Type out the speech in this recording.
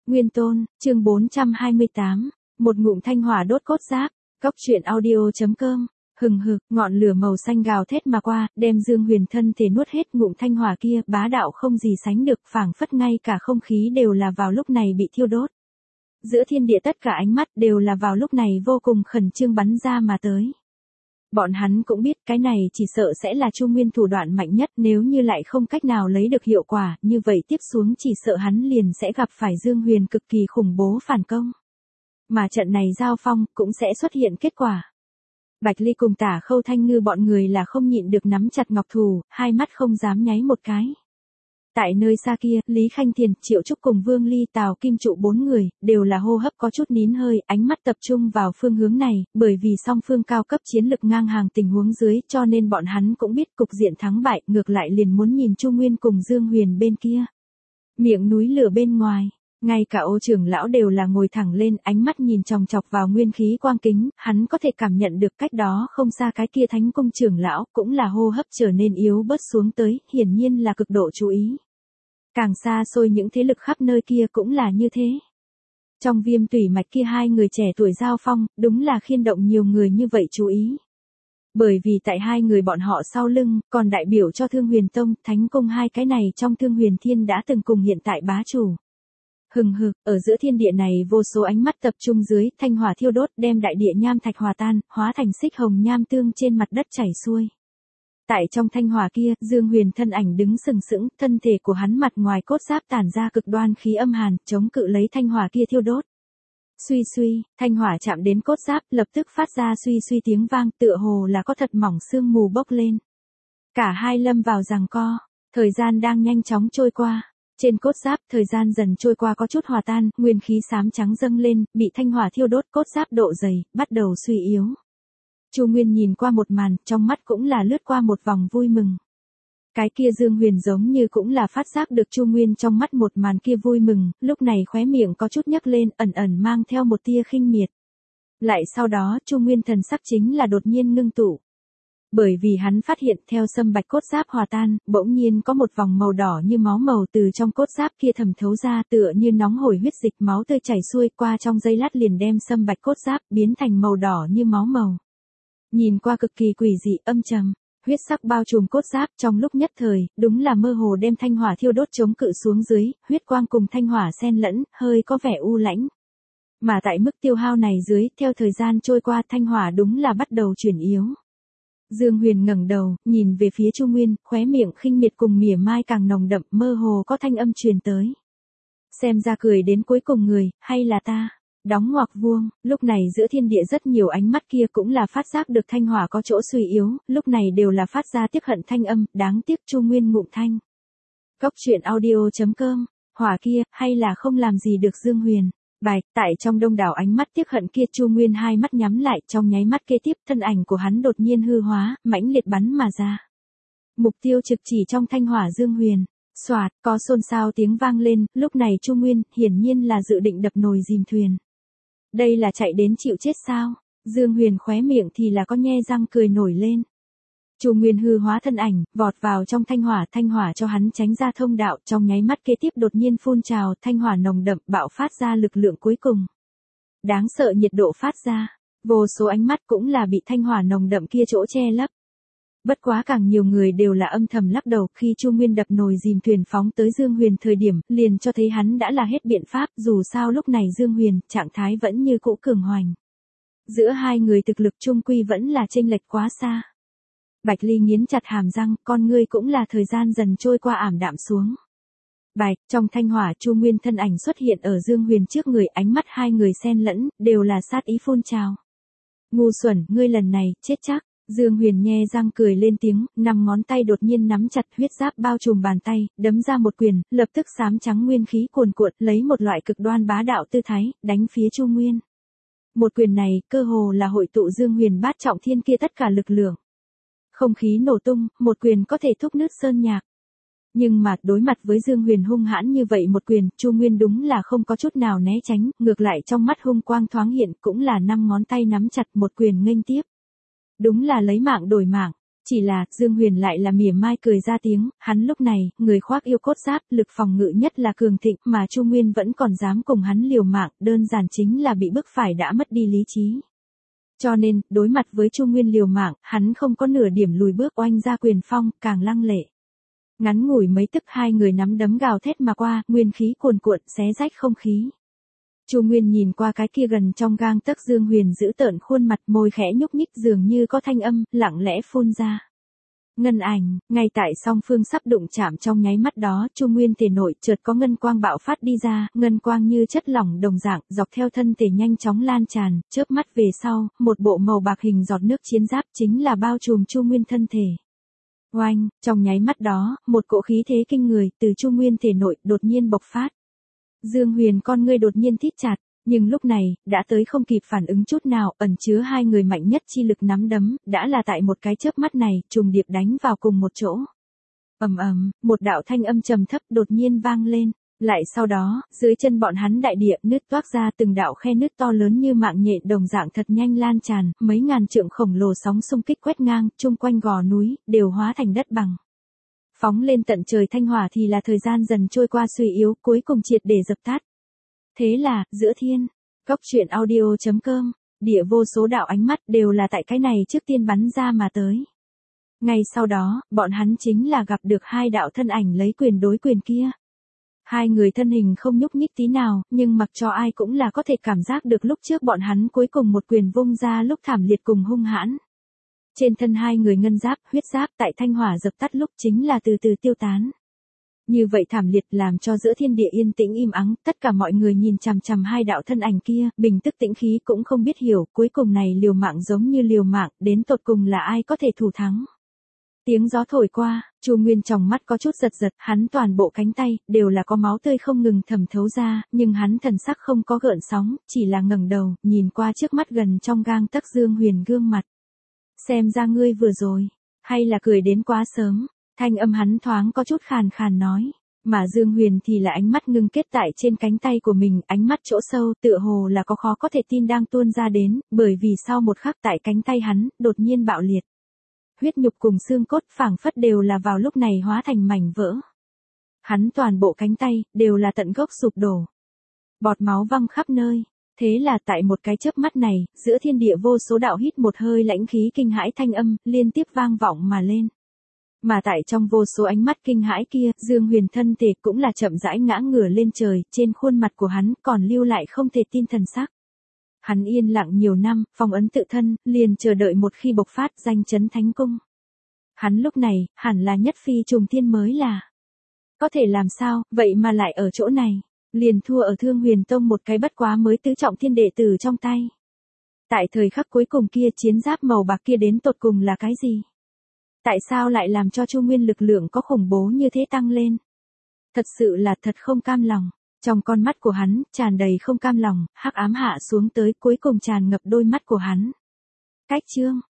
Nguyên Tôn, chương 428, một ngụm thanh hỏa đốt cốt giáp, cốc truyện audio.com, hừng hực, ngọn lửa màu xanh gào thét mà qua, đem Dương Huyền thân thể nuốt hết ngụm thanh hỏa kia, bá đạo không gì sánh được, phảng phất ngay cả không khí đều là vào lúc này bị thiêu đốt. Giữa thiên địa tất cả ánh mắt đều là vào lúc này vô cùng khẩn trương bắn ra mà tới. Bọn hắn cũng biết cái này chỉ sợ sẽ là Chu Nguyên thủ đoạn mạnh nhất, nếu như lại không cách nào lấy được hiệu quả, như vậy tiếp xuống chỉ sợ hắn liền sẽ gặp phải Dương Huyền cực kỳ khủng bố phản công. Mà trận này giao phong cũng sẽ xuất hiện kết quả. Bạch Ly cùng Tả Khâu Thanh Ngư bọn người là không nhịn được nắm chặt ngọc thù, hai mắt không dám nháy một cái. Tại nơi xa kia, Lý Khanh Thiền, Triệu Trúc cùng Vương Ly, Tào Kim Trụ bốn người, đều là hô hấp có chút nín hơi, ánh mắt tập trung vào phương hướng này, bởi vì song phương cao cấp chiến lực ngang hàng tình huống dưới, cho nên bọn hắn cũng biết cục diện thắng bại, ngược lại liền muốn nhìn Chu Nguyên cùng Dương Huyền bên kia. Miệng núi lửa bên ngoài, ngay cả Ô trưởng lão đều là ngồi thẳng lên, ánh mắt nhìn chòng chọc vào nguyên khí quang kính, hắn có thể cảm nhận được cách đó không xa cái kia Thánh Cung trưởng lão, cũng là hô hấp trở nên yếu bớt xuống tới, hiển nhiên là cực độ chú ý. Càng xa xôi những thế lực khắp nơi kia cũng là như thế. Trong Viêm Tủy Mạch kia hai người trẻ tuổi giao phong, đúng là khiên động nhiều người như vậy chú ý. Bởi vì tại hai người bọn họ sau lưng, còn đại biểu cho Thương Huyền Tông, Thánh Cung hai cái này trong Thương Huyền Thiên đã từng cùng hiện tại bá chủ. Hừng hực, ở giữa thiên địa này vô số ánh mắt tập trung dưới, thanh hỏa thiêu đốt đem đại địa nham thạch hòa tan, hóa thành xích hồng nham tương trên mặt đất chảy xuôi. Tại trong thanh hỏa kia, Dương Huyền thân ảnh đứng sừng sững, thân thể của hắn mặt ngoài cốt giáp tản ra cực đoan khí âm hàn, chống cự lấy thanh hỏa kia thiêu đốt. Suy suy, thanh hỏa chạm đến cốt giáp, lập tức phát ra suy suy tiếng vang, tựa hồ là có thật mỏng sương mù bốc lên. Cả hai lâm vào giằng co, thời gian đang nhanh chóng trôi qua. Trên cốt giáp, thời gian dần trôi qua có chút hòa tan, nguyên khí xám trắng dâng lên, bị thanh hỏa thiêu đốt, cốt giáp độ dày, bắt đầu suy yếu. Chu Nguyên nhìn qua một màn, trong mắt cũng là lướt qua một vòng vui mừng. Cái kia Dương Huyền giống như cũng là phát giác được Chu Nguyên trong mắt một màn kia vui mừng, lúc này khóe miệng có chút nhấc lên, ẩn ẩn mang theo một tia khinh miệt. Lại sau đó, Chu Nguyên thần sắc chính là đột nhiên ngưng tụ. Bởi vì hắn phát hiện theo sâm bạch cốt giáp hòa tan, bỗng nhiên có một vòng màu đỏ như máu màu từ trong cốt giáp kia thẩm thấu ra, tựa như nóng hổi huyết dịch, máu tươi chảy xuôi qua trong giây lát liền đem sâm bạch cốt giáp biến thành màu đỏ như máu màu. Nhìn qua cực kỳ quỷ dị, âm trầm, huyết sắc bao trùm cốt giáp, trong lúc nhất thời, đúng là mơ hồ đem thanh hỏa thiêu đốt chống cự xuống dưới, huyết quang cùng thanh hỏa xen lẫn, hơi có vẻ u lãnh. Mà tại mức tiêu hao này dưới, theo thời gian trôi qua, thanh hỏa đúng là bắt đầu chuyển yếu. Dương Huyền ngẩng đầu, nhìn về phía Chu Nguyên, khóe miệng khinh miệt cùng mỉa mai càng nồng đậm, mơ hồ có thanh âm truyền tới. Xem ra cười đến cuối cùng người, hay là ta? Đóng ngoặc vuông, lúc này giữa thiên địa rất nhiều ánh mắt kia cũng là phát giác được thanh hỏa có chỗ suy yếu, lúc này đều là phát ra tiếc hận thanh âm, đáng tiếc Chu Nguyên ngụm thanh. Cốc truyện audio.com, hỏa kia, hay là không làm gì được Dương Huyền. Bạch, tại trong đông đảo ánh mắt tiếc hận kia Chu Nguyên hai mắt nhắm lại, trong nháy mắt kế tiếp thân ảnh của hắn đột nhiên hư hóa, mãnh liệt bắn mà ra. Mục tiêu trực chỉ trong thanh hỏa Dương Huyền. Soạt, có xôn xao tiếng vang lên, lúc này Chu Nguyên hiển nhiên là dự định đập nồi dìm thuyền. Đây là chạy đến chịu chết sao? Dương Huyền khóe miệng thì là có nhe răng cười nổi lên. Chu Nguyên hư hóa thân ảnh, vọt vào trong thanh hỏa cho hắn tránh ra thông đạo, trong nháy mắt kế tiếp đột nhiên phun trào, thanh hỏa nồng đậm bạo phát ra lực lượng cuối cùng. Đáng sợ nhiệt độ phát ra, vô số ánh mắt cũng là bị thanh hỏa nồng đậm kia chỗ che lấp. Bất quá càng nhiều người đều là âm thầm lắc đầu, khi Chu Nguyên đập nồi dìm thuyền phóng tới Dương Huyền thời điểm, liền cho thấy hắn đã là hết biện pháp, dù sao lúc này Dương Huyền, trạng thái vẫn như cũ cường hoành. Giữa hai người thực lực chung quy vẫn là chênh lệch quá xa. Bạch Ly nghiến chặt hàm răng, con ngươi cũng là thời gian dần trôi qua ảm đạm xuống. Bạch, trong thanh hỏa Chu Nguyên thân ảnh xuất hiện ở Dương Huyền trước người, ánh mắt hai người xen lẫn, đều là sát ý phun trào. Ngu xuẩn, ngươi lần này, chết chắc. Dương Huyền nhe răng cười lên tiếng, năm ngón tay đột nhiên nắm chặt huyết giáp bao trùm bàn tay, đấm ra một quyền, lập tức xám trắng nguyên khí cuồn cuộn, lấy một loại cực đoan bá đạo tư thái, đánh phía Chu Nguyên. Một quyền này, cơ hồ là hội tụ Dương Huyền bát trọng thiên kia tất cả lực lượng. Không khí nổ tung, một quyền có thể thúc nứt sơn nhạc. Nhưng mà, đối mặt với Dương Huyền hung hãn như vậy một quyền, Chu Nguyên đúng là không có chút nào né tránh, ngược lại trong mắt hung quang thoáng hiện, cũng là năm ngón tay nắm chặt một quyền nghênh tiếp. Đúng là lấy mạng đổi mạng, Chỉ là, Dương Huyền lại là mỉa mai cười ra tiếng, hắn lúc này, người khoác yêu cốt giáp, lực phòng ngự nhất là cường thịnh, mà Chu Nguyên vẫn còn dám cùng hắn liều mạng, đơn giản chính là bị bức phải đã mất đi lý trí. Cho nên, đối mặt với Chu Nguyên liều mạng, hắn không có nửa điểm lùi bước oanh ra quyền phong, càng lăng lệ. Ngắn ngủi mấy tức hai người nắm đấm gào thét mà qua, nguyên khí cuồn cuộn, xé rách không khí. Chu Nguyên nhìn qua cái kia gần trong gang tấc Dương Huyền giữ tợn khuôn mặt, môi khẽ nhúc nhích dường như có thanh âm, lặng lẽ phun ra. Ngân ảnh, ngay tại song phương sắp đụng chạm trong nháy mắt đó, Chu Nguyên thể nội chợt có ngân quang bạo phát đi ra, ngân quang như chất lỏng đồng dạng, dọc theo thân thể nhanh chóng lan tràn, chớp mắt về sau, một bộ màu bạc hình giọt nước chiến giáp chính là bao trùm Chu Nguyên thân thể. Oanh, trong nháy mắt đó, một cỗ khí thế kinh người từ Chu Nguyên thể nội đột nhiên bộc phát. Dương Huyền con ngươi đột nhiên thít chặt, nhưng lúc này, đã tới không kịp phản ứng chút nào, ẩn chứa hai người mạnh nhất chi lực nắm đấm, đã là tại một cái chớp mắt này, trùng điệp đánh vào cùng một chỗ. Ầm ầm, một đạo thanh âm trầm thấp đột nhiên vang lên, lại sau đó, dưới chân bọn hắn đại địa nứt toác ra từng đạo khe nứt to lớn như mạng nhện đồng dạng thật nhanh lan tràn, mấy ngàn trượng khổng lồ sóng xung kích quét ngang, chung quanh gò núi, đều hóa thành đất bằng. Phóng lên tận trời thanh hỏa thì là thời gian dần trôi qua suy yếu, cuối cùng triệt để dập tắt. Thế là, giữa thiên, cốc truyện audio.com, địa vô số đạo ánh mắt đều là tại cái này trước tiên bắn ra mà tới. Ngay sau đó, bọn hắn chính là gặp được hai đạo thân ảnh lấy quyền đối quyền kia. Hai người thân hình không nhúc nhích tí nào, nhưng mặc cho ai cũng là có thể cảm giác được lúc trước bọn hắn cuối cùng một quyền vung ra lúc thảm liệt cùng hung hãn. Trên thân hai người ngân giáp, huyết giáp tại thanh hỏa dập tắt lúc chính là từ từ tiêu tán. Như vậy thảm liệt làm cho giữa thiên địa yên tĩnh im ắng, tất cả mọi người nhìn chằm chằm hai đạo thân ảnh kia, bình tức tĩnh khí cũng không biết hiểu, cuối cùng này liều mạng giống như liều mạng, đến tột cùng là ai có thể thủ thắng. Tiếng gió thổi qua, Chu Nguyên trong mắt có chút giật giật, hắn toàn bộ cánh tay, đều là có máu tươi không ngừng thẩm thấu ra, nhưng hắn thần sắc không có gợn sóng, chỉ là ngẩng đầu, nhìn qua trước mắt gần trong gang tấc Dương Huyền gương mặt. Xem ra ngươi vừa rồi, hay là cười đến quá sớm, thanh âm hắn thoáng có chút khàn khàn nói, mà Dương Huyền thì là ánh mắt ngưng kết tại trên cánh tay của mình, ánh mắt chỗ sâu tựa hồ là có khó có thể tin đang tuôn ra đến, bởi vì sau một khắc tại cánh tay hắn, đột nhiên bạo liệt. Huyết nhục cùng xương cốt phảng phất đều là vào lúc này hóa thành mảnh vỡ. Hắn toàn bộ cánh tay, đều là tận gốc sụp đổ. Bọt máu văng khắp nơi. Thế là tại một cái chớp mắt này, giữa thiên địa vô số đạo hít một hơi lãnh khí kinh hãi thanh âm, liên tiếp vang vọng mà lên. Mà tại trong vô số ánh mắt kinh hãi kia, Dương Huyền thân thể cũng là chậm rãi ngã ngửa lên trời, trên khuôn mặt của hắn còn lưu lại không thể tin thần sắc. Hắn yên lặng nhiều năm, phong ấn tự thân, liền chờ đợi một khi bộc phát danh chấn thánh cung. Hắn lúc này, hẳn là nhất phi trùng thiên mới là. Có thể làm sao, vậy mà lại ở chỗ này. Liền thua ở Thương Huyền Tông một cái bất quá mới tứ trọng thiên đệ tử trong tay. Tại thời khắc cuối cùng kia chiến giáp màu bạc kia đến tột cùng là cái gì? Tại sao lại làm cho Chu Nguyên lực lượng có khủng bố như thế tăng lên? Thật sự là thật không cam lòng. Trong con mắt của hắn, tràn đầy không cam lòng, hắc ám hạ xuống tới cuối cùng tràn ngập đôi mắt của hắn. Cách chương.